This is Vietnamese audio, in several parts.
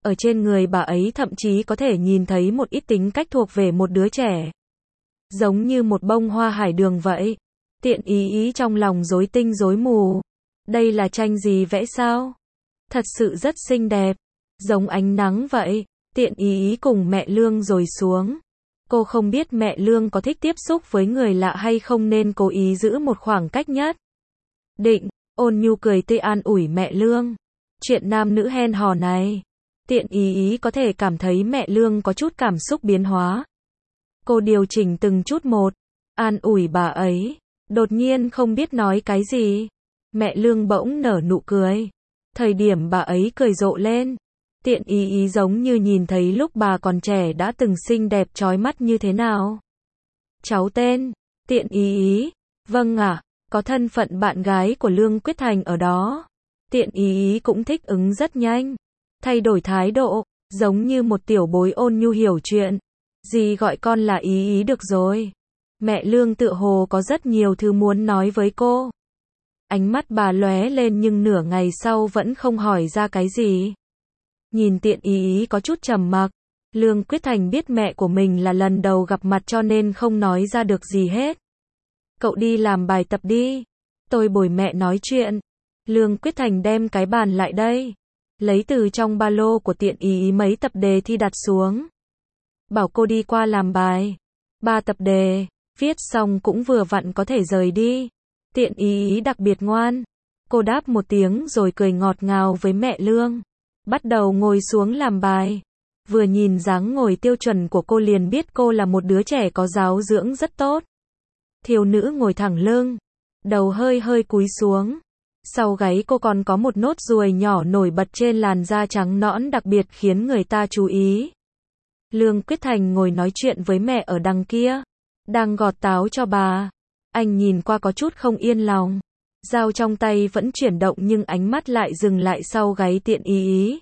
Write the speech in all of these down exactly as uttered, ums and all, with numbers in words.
Ở trên người bà ấy thậm chí có thể nhìn thấy một ít tính cách thuộc về một đứa trẻ. Giống như một bông hoa hải đường vậy. Tiện ý ý trong lòng rối tinh rối mù. Đây là tranh gì vẽ sao? Thật sự rất xinh đẹp. Giống ánh nắng vậy. Tiện ý ý cùng mẹ Lương rồi xuống. Cô không biết mẹ Lương có thích tiếp xúc với người lạ hay không nên cố ý giữ một khoảng cách nhất định. Ôn nhu cười tươi an ủi mẹ Lương. Chuyện nam nữ hẹn hò này. Tiện ý ý có thể cảm thấy mẹ Lương có chút cảm xúc biến hóa. Cô điều chỉnh từng chút một. An ủi bà ấy. Đột nhiên không biết nói cái gì. Mẹ Lương bỗng nở nụ cười. Thời điểm bà ấy cười rộ lên. Tiện ý ý giống như nhìn thấy lúc bà còn trẻ đã từng xinh đẹp chói mắt như thế nào. Cháu tên. Tiện ý ý. Vâng ạ. Có thân phận bạn gái của Lương Quyết Thành ở đó. Tiện ý ý cũng thích ứng rất nhanh. Thay đổi thái độ. Giống như một tiểu bối ôn nhu hiểu chuyện. Dì gọi con là ý ý được rồi. Mẹ Lương tựa hồ có rất nhiều thứ muốn nói với cô. Ánh mắt bà lóe lên nhưng nửa ngày sau vẫn không hỏi ra cái gì. Nhìn tiện ý ý có chút trầm mặc. Lương Quyết Thành biết mẹ của mình là lần đầu gặp mặt cho nên không nói ra được gì hết. Cậu đi làm bài tập đi. Tôi bồi mẹ nói chuyện. Lương Quyết Thành đem cái bàn lại đây. Lấy từ trong ba lô của tiện ý ý mấy tập đề thi đặt xuống. Bảo cô đi qua làm bài. Ba tập đề. Viết xong cũng vừa vặn có thể rời đi. Tiện ý ý đặc biệt ngoan. Cô đáp một tiếng rồi cười ngọt ngào với mẹ Lương. Bắt đầu ngồi xuống làm bài. Vừa nhìn dáng ngồi tiêu chuẩn của cô liền biết cô là một đứa trẻ có giáo dưỡng rất tốt. Thiếu nữ ngồi thẳng lưng. Đầu hơi hơi cúi xuống. Sau gáy cô còn có một nốt ruồi nhỏ nổi bật trên làn da trắng nõn đặc biệt khiến người ta chú ý. Lương Quyết Thành ngồi nói chuyện với mẹ ở đằng kia. Đang gọt táo cho bà. Anh nhìn qua có chút không yên lòng. Dao trong tay vẫn chuyển động nhưng ánh mắt lại dừng lại sau gáy tiện ý ý.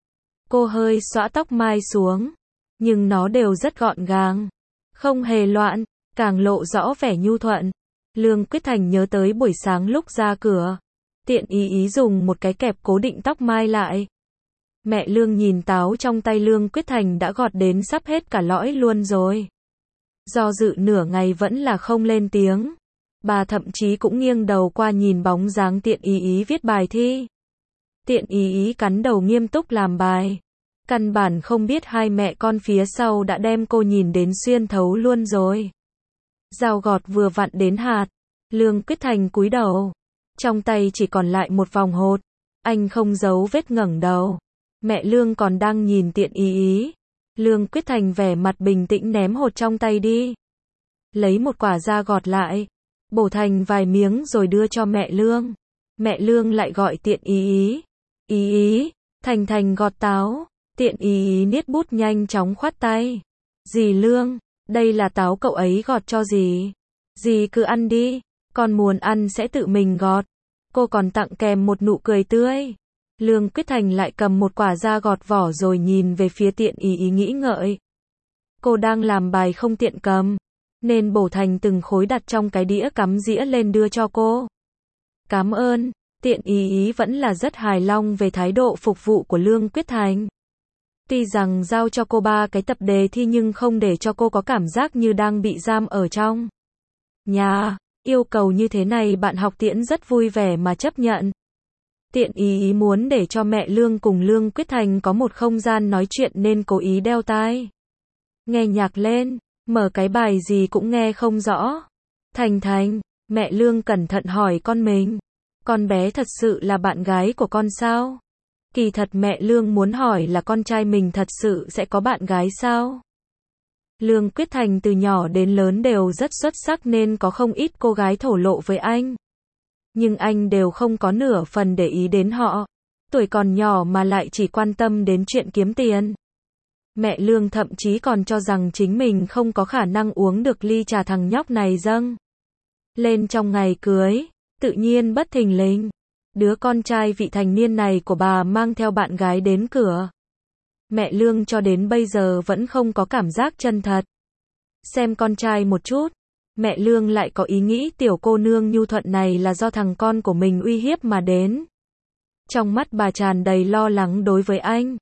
Cô hơi xõa tóc mai xuống. Nhưng nó đều rất gọn gàng. Không hề loạn. Càng lộ rõ vẻ nhu thuận. Lương Quyết Thành nhớ tới buổi sáng lúc ra cửa. Tiện ý ý dùng một cái kẹp cố định tóc mai lại. Mẹ Lương nhìn táo trong tay Lương Quyết Thành đã gọt đến sắp hết cả lõi luôn rồi. Do dự nửa ngày vẫn là không lên tiếng. Bà thậm chí cũng nghiêng đầu qua nhìn bóng dáng tiện ý ý viết bài thi. Tiện ý ý cắn đầu nghiêm túc làm bài. Căn bản không biết hai mẹ con phía sau đã đem cô nhìn đến xuyên thấu luôn rồi. Dao gọt vừa vặn đến hạt. Lương Quyết Thành cúi đầu. Trong tay chỉ còn lại một vòng hột. Anh không giấu vết ngẩng đầu. Mẹ Lương còn đang nhìn tiện ý ý. Lương Quyết Thành vẻ mặt bình tĩnh ném hột trong tay đi. Lấy một quả ra gọt lại. Bổ thành vài miếng rồi đưa cho mẹ Lương. Mẹ Lương lại gọi tiện ý ý. Ý ý, Thành Thành gọt táo. Tiện ý ý niết bút nhanh chóng khoát tay. Dì Lương, đây là táo cậu ấy gọt cho dì. Dì cứ ăn đi. Con muốn ăn sẽ tự mình gọt. Cô còn tặng kèm một nụ cười tươi. Lương Quyết Thành lại cầm một quả ra gọt vỏ rồi nhìn về phía tiện ý ý nghĩ ngợi. Cô đang làm bài không tiện cầm. Nên bổ thành từng khối đặt trong cái đĩa cắm dĩa lên đưa cho cô. Cảm ơn. Tiện ý ý vẫn là rất hài lòng về thái độ phục vụ của Lương Quyết Thành. Tuy rằng giao cho cô ba cái tập đề thi nhưng không để cho cô có cảm giác như đang bị giam ở trong nhà. Yêu cầu như thế này bạn học Tiễn rất vui vẻ mà chấp nhận. Tiện ý ý muốn để cho mẹ Lương cùng Lương Quyết Thành có một không gian nói chuyện nên cố ý đeo tai nghe nhạc lên, mở cái bài gì cũng nghe không rõ. Thành Thành, mẹ Lương cẩn thận hỏi con mình. Con bé thật sự là bạn gái của con sao? Kỳ thật mẹ Lương muốn hỏi là con trai mình thật sự sẽ có bạn gái sao? Lương Quyết Thành từ nhỏ đến lớn đều rất xuất sắc nên có không ít cô gái thổ lộ với anh. Nhưng anh đều không có nửa phần để ý đến họ. Tuổi còn nhỏ mà lại chỉ quan tâm đến chuyện kiếm tiền. Mẹ Lương thậm chí còn cho rằng chính mình không có khả năng uống được ly trà thằng nhóc này dâng lên trong ngày cưới. Tự nhiên bất thình lình, đứa con trai vị thành niên này của bà mang theo bạn gái đến cửa. Mẹ Lương cho đến bây giờ vẫn không có cảm giác chân thật. Xem con trai một chút, mẹ Lương lại có ý nghĩ tiểu cô nương nhu thuận này là do thằng con của mình uy hiếp mà đến. Trong mắt bà tràn đầy lo lắng đối với anh.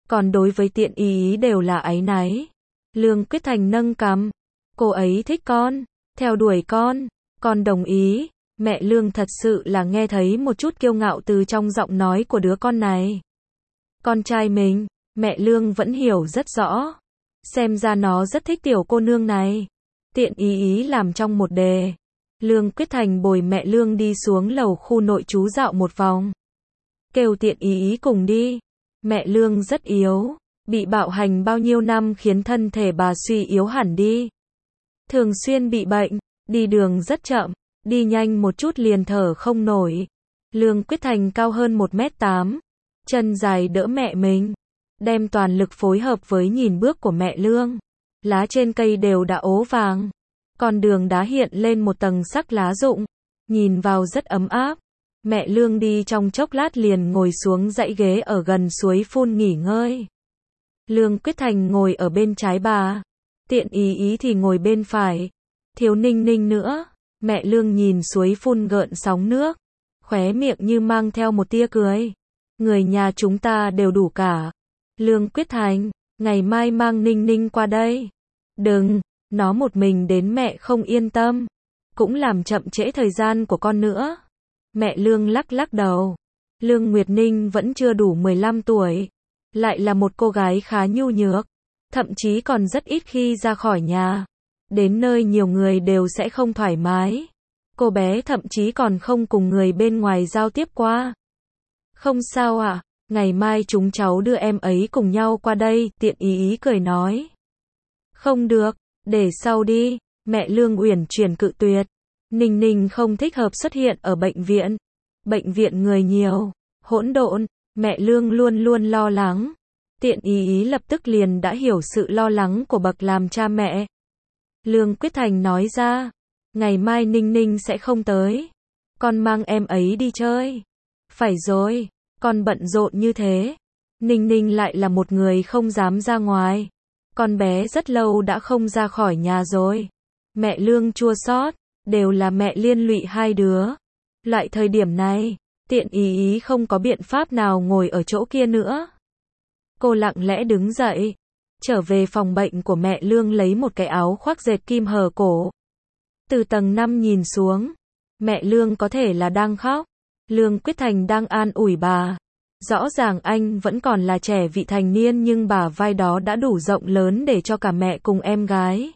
còn đối với Tiện ý ý đều là áy náy. Lương Quyết Thành nâng cằm, cô ấy thích con, theo đuổi con, con đồng ý. Mẹ Lương thật sự là nghe thấy một chút kiêu ngạo từ trong giọng nói của đứa con này. Con trai mình, mẹ Lương vẫn hiểu rất rõ. Xem ra nó rất thích tiểu cô nương này. Tiện ý ý làm trong một đề. Lương Quyết Thành bồi mẹ Lương đi xuống lầu khu nội trú dạo một vòng. Kêu Tiện ý ý cùng đi. Mẹ Lương rất yếu, bị bạo hành bao nhiêu năm khiến thân thể bà suy yếu hẳn đi. Thường xuyên bị bệnh, đi đường rất chậm, đi nhanh một chút liền thở không nổi. Lương Quyết Thành cao hơn một mét tám, chân dài đỡ mẹ mình, đem toàn lực phối hợp với nhìn bước của mẹ Lương. Lá trên cây đều đã ố vàng, con đường đá hiện lên một tầng sắc lá rụng, nhìn vào rất ấm áp. Mẹ Lương đi trong chốc lát liền ngồi xuống dãy ghế ở gần suối phun nghỉ ngơi. Lương Quyết Thành ngồi ở bên trái bà, Tiện ý ý thì ngồi bên phải. Thiếu Ninh Ninh nữa. Mẹ Lương nhìn suối phun gợn sóng nước, khóe miệng như mang theo một tia cười. Người nhà chúng ta đều đủ cả. Lương Quyết Thành, ngày mai mang Ninh Ninh qua đây. Đừng, nó một mình đến mẹ không yên tâm, cũng làm chậm trễ thời gian của con nữa. Mẹ Lương lắc lắc đầu. Lương Nguyệt Ninh vẫn chưa đủ mười lăm tuổi, lại là một cô gái khá nhu nhược, thậm chí còn rất ít khi ra khỏi nhà. Đến nơi nhiều người đều sẽ không thoải mái. Cô bé thậm chí còn không cùng người bên ngoài giao tiếp qua. Không sao ạ, à, ngày mai chúng cháu đưa em ấy cùng nhau qua đây, Tiện ý ý cười nói. Không được, để sau đi, mẹ Lương uyển chuyển cự tuyệt. Ninh Ninh không thích hợp xuất hiện ở bệnh viện. Bệnh viện người nhiều, hỗn độn, mẹ Lương luôn luôn lo lắng. Tiện ý ý lập tức liền đã hiểu sự lo lắng của bậc làm cha mẹ. Lương Quyết Thành nói ra, ngày mai Ninh Ninh sẽ không tới. Con mang em ấy đi chơi. Phải rồi, con bận rộn như thế. Ninh Ninh lại là một người không dám ra ngoài. Con bé rất lâu đã không ra khỏi nhà rồi. Mẹ Lương chua xót, đều là mẹ liên lụy hai đứa. Loại thời điểm này, Tiện ý ý không có biện pháp nào ngồi ở chỗ kia nữa. Cô lặng lẽ đứng dậy, trở về phòng bệnh của mẹ Lương lấy một cái áo khoác dệt kim hở cổ. Từ tầng năm nhìn xuống, mẹ Lương có thể là đang khóc. Lương Quyết Thành đang an ủi bà. Rõ ràng anh vẫn còn là trẻ vị thành niên nhưng bả vai đó đã đủ rộng lớn để cho cả mẹ cùng em gái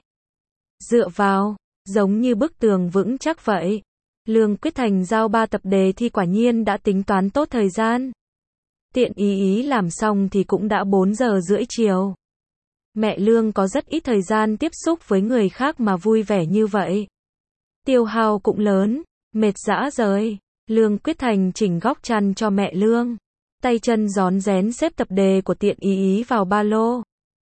dựa vào, giống như bức tường vững chắc vậy. Lương Quyết Thành giao ba tập đề thi quả nhiên đã tính toán tốt thời gian. Tiện ý ý làm xong thì cũng đã bốn giờ rưỡi chiều. Mẹ Lương có rất ít thời gian tiếp xúc với người khác mà vui vẻ như vậy. Tiêu hao cũng lớn, mệt rã rời. Lương Quyết Thành chỉnh góc chăn cho mẹ Lương. Tay chân rón rén xếp tập đề của Tiện ý ý vào ba lô.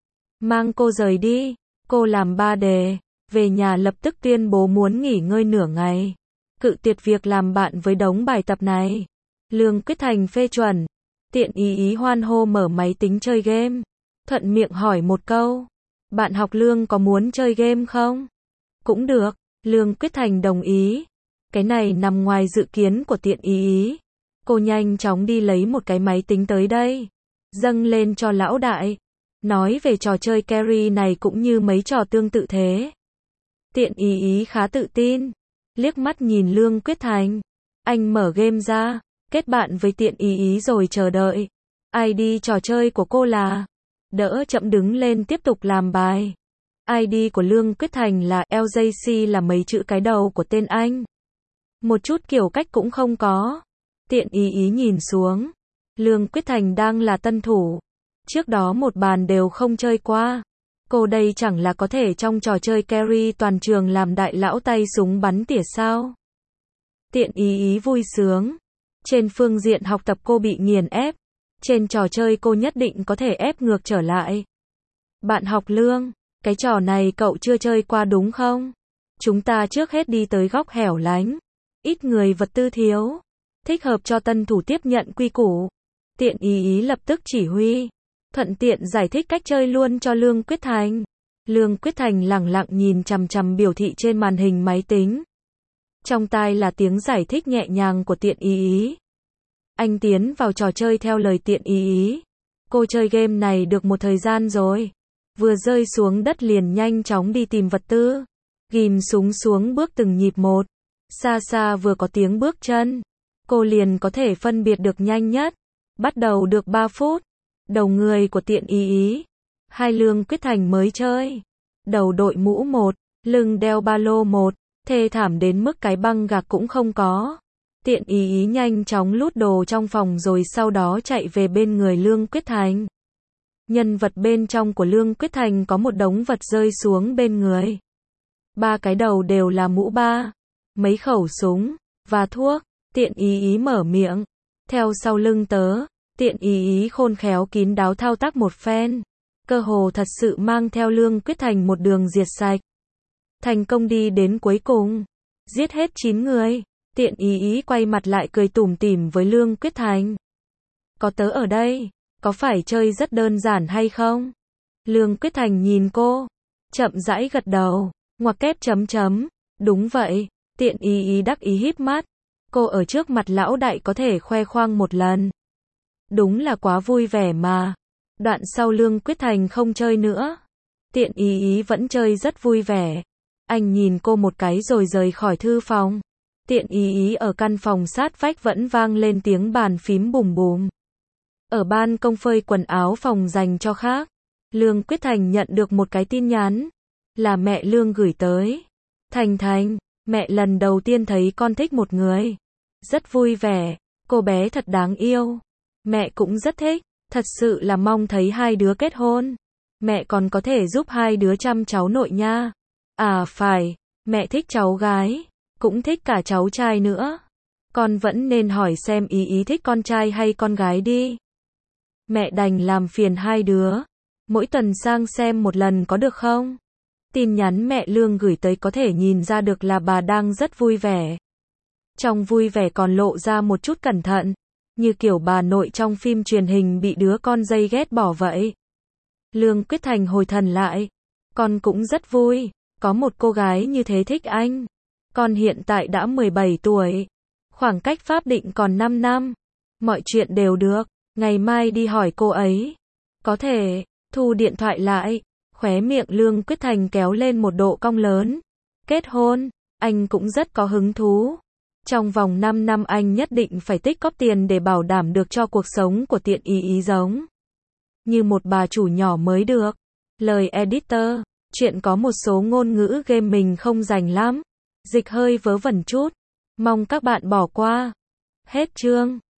Mang cô rời đi. Cô làm ba đề, về nhà lập tức tuyên bố muốn nghỉ ngơi nửa ngày. Cự tuyệt việc làm bạn với đống bài tập này. Lương Quyết Thành phê chuẩn. Tiện ý ý hoan hô mở máy tính chơi game. Thuận miệng hỏi một câu. Bạn học Lương có muốn chơi game không? Cũng được. Lương Quyết Thành đồng ý. Cái này nằm ngoài dự kiến của Tiện ý ý. Cô nhanh chóng đi lấy một cái máy tính tới đây. Dâng lên cho lão đại. Nói về trò chơi carry này cũng như mấy trò tương tự thế. Tiện ý ý khá tự tin. Liếc mắt nhìn Lương Quyết Thành. Anh mở game ra. Kết bạn với Tiện ý ý rồi chờ đợi. i đê trò chơi của cô là. Đỡ chậm đứng lên tiếp tục làm bài. i đê của Lương Quyết Thành là lờ gi xê là mấy chữ cái đầu của tên anh. Một chút kiểu cách cũng không có. Tiện ý ý nhìn xuống. Lương Quyết Thành đang là tân thủ. Trước đó một bàn đều không chơi qua. Cô đây chẳng là có thể trong trò chơi carry toàn trường làm đại lão tay súng bắn tỉa sao? Tiện ý ý vui sướng. Trên phương diện học tập cô bị nghiền ép. Trên trò chơi cô nhất định có thể ép ngược trở lại. Bạn học Lương, cái trò này cậu chưa chơi qua đúng không? Chúng ta trước hết đi tới góc hẻo lánh. Ít người vật tư thiếu. Thích hợp cho tân thủ tiếp nhận quy củ. Tiện ý ý lập tức chỉ huy. Thuận tiện giải thích cách chơi luôn cho Lương Quyết Thành. Lương Quyết Thành lẳng lặng nhìn chằm chằm biểu thị trên màn hình máy tính. Trong tai là tiếng giải thích nhẹ nhàng của Tiện ý ý. Anh tiến vào trò chơi theo lời Tiện ý ý. Cô chơi game này được một thời gian rồi. Vừa rơi xuống đất liền nhanh chóng đi tìm vật tư. Ghim súng xuống bước từng nhịp một. Xa xa vừa có tiếng bước chân. Cô liền có thể phân biệt được nhanh nhất. Bắt đầu được ba phút. Đầu người của Tiện Ý Ý. Hai Lương Quyết Thành mới chơi. Đầu đội mũ một, lưng đeo ba lô một. Thê thảm đến mức cái băng gạc cũng không có. Tiện Ý Ý nhanh chóng lút đồ trong phòng rồi sau đó chạy về bên người Lương Quyết Thành. Nhân vật bên trong của Lương Quyết Thành có một đống vật rơi xuống bên người. Ba cái đầu đều là mũ ba, mấy khẩu súng, và thuốc. Tiện Ý Ý mở miệng. Theo sau lưng tớ, Tiện Ý Ý khôn khéo kín đáo thao tác một phen. Cơ hồ thật sự mang theo Lương Quyết Thành một đường diệt sạch. Thành công đi đến cuối cùng. Giết hết chín người. Tiện Ý Ý quay mặt lại cười tủm tỉm với Lương Quyết Thành. Có tớ ở đây, có phải chơi rất đơn giản hay không? Lương Quyết Thành nhìn cô, chậm rãi gật đầu, ngoặc kép chấm chấm. Đúng vậy. Tiện Ý Ý đắc ý híp mắt. Cô ở trước mặt lão đại có thể khoe khoang một lần. Đúng là quá vui vẻ mà. Đoạn sau Lương Quyết Thành không chơi nữa. Tiện Ý Ý vẫn chơi rất vui vẻ. Anh nhìn cô một cái rồi rời khỏi thư phòng. Tiện Ý Ý ở căn phòng sát vách vẫn vang lên tiếng bàn phím bùm bùm. Ở ban công phơi quần áo phòng dành cho khác. Lương Quyết Thành nhận được một cái tin nhắn. Là mẹ Lương gửi tới. Thành Thành, mẹ lần đầu tiên thấy con thích một người. Rất vui vẻ, cô bé thật đáng yêu. Mẹ cũng rất thích, thật sự là mong thấy hai đứa kết hôn. Mẹ còn có thể giúp hai đứa chăm cháu nội nha. À phải, mẹ thích cháu gái, cũng thích cả cháu trai nữa. Con vẫn nên hỏi xem Ý Ý thích con trai hay con gái đi. Mẹ đành làm phiền hai đứa. Mỗi tuần sang xem một lần có được không? Tin nhắn mẹ Lương gửi tới có thể nhìn ra được là bà đang rất vui vẻ. Trong vui vẻ còn lộ ra một chút cẩn thận. Như kiểu bà nội trong phim truyền hình bị đứa con dây ghét bỏ vậy. Lương Quyết Thành hồi thần lại. Con cũng rất vui. Có một cô gái như thế thích anh. Con hiện tại đã mười bảy tuổi. Khoảng cách pháp định còn năm năm. Mọi chuyện đều được. Ngày mai đi hỏi cô ấy. Có thể. Thu điện thoại lại. Khóe miệng Lương Quyết Thành kéo lên một độ cong lớn. Kết hôn. Anh cũng rất có hứng thú. Trong vòng năm năm anh nhất định phải tích cóp tiền để bảo đảm được cho cuộc sống của Tiện Ý Ý giống như một bà chủ nhỏ mới được. Lời editor. Chuyện có một số ngôn ngữ game mình không rành lắm. Dịch hơi vớ vẩn chút. Mong các bạn bỏ qua. Hết chương.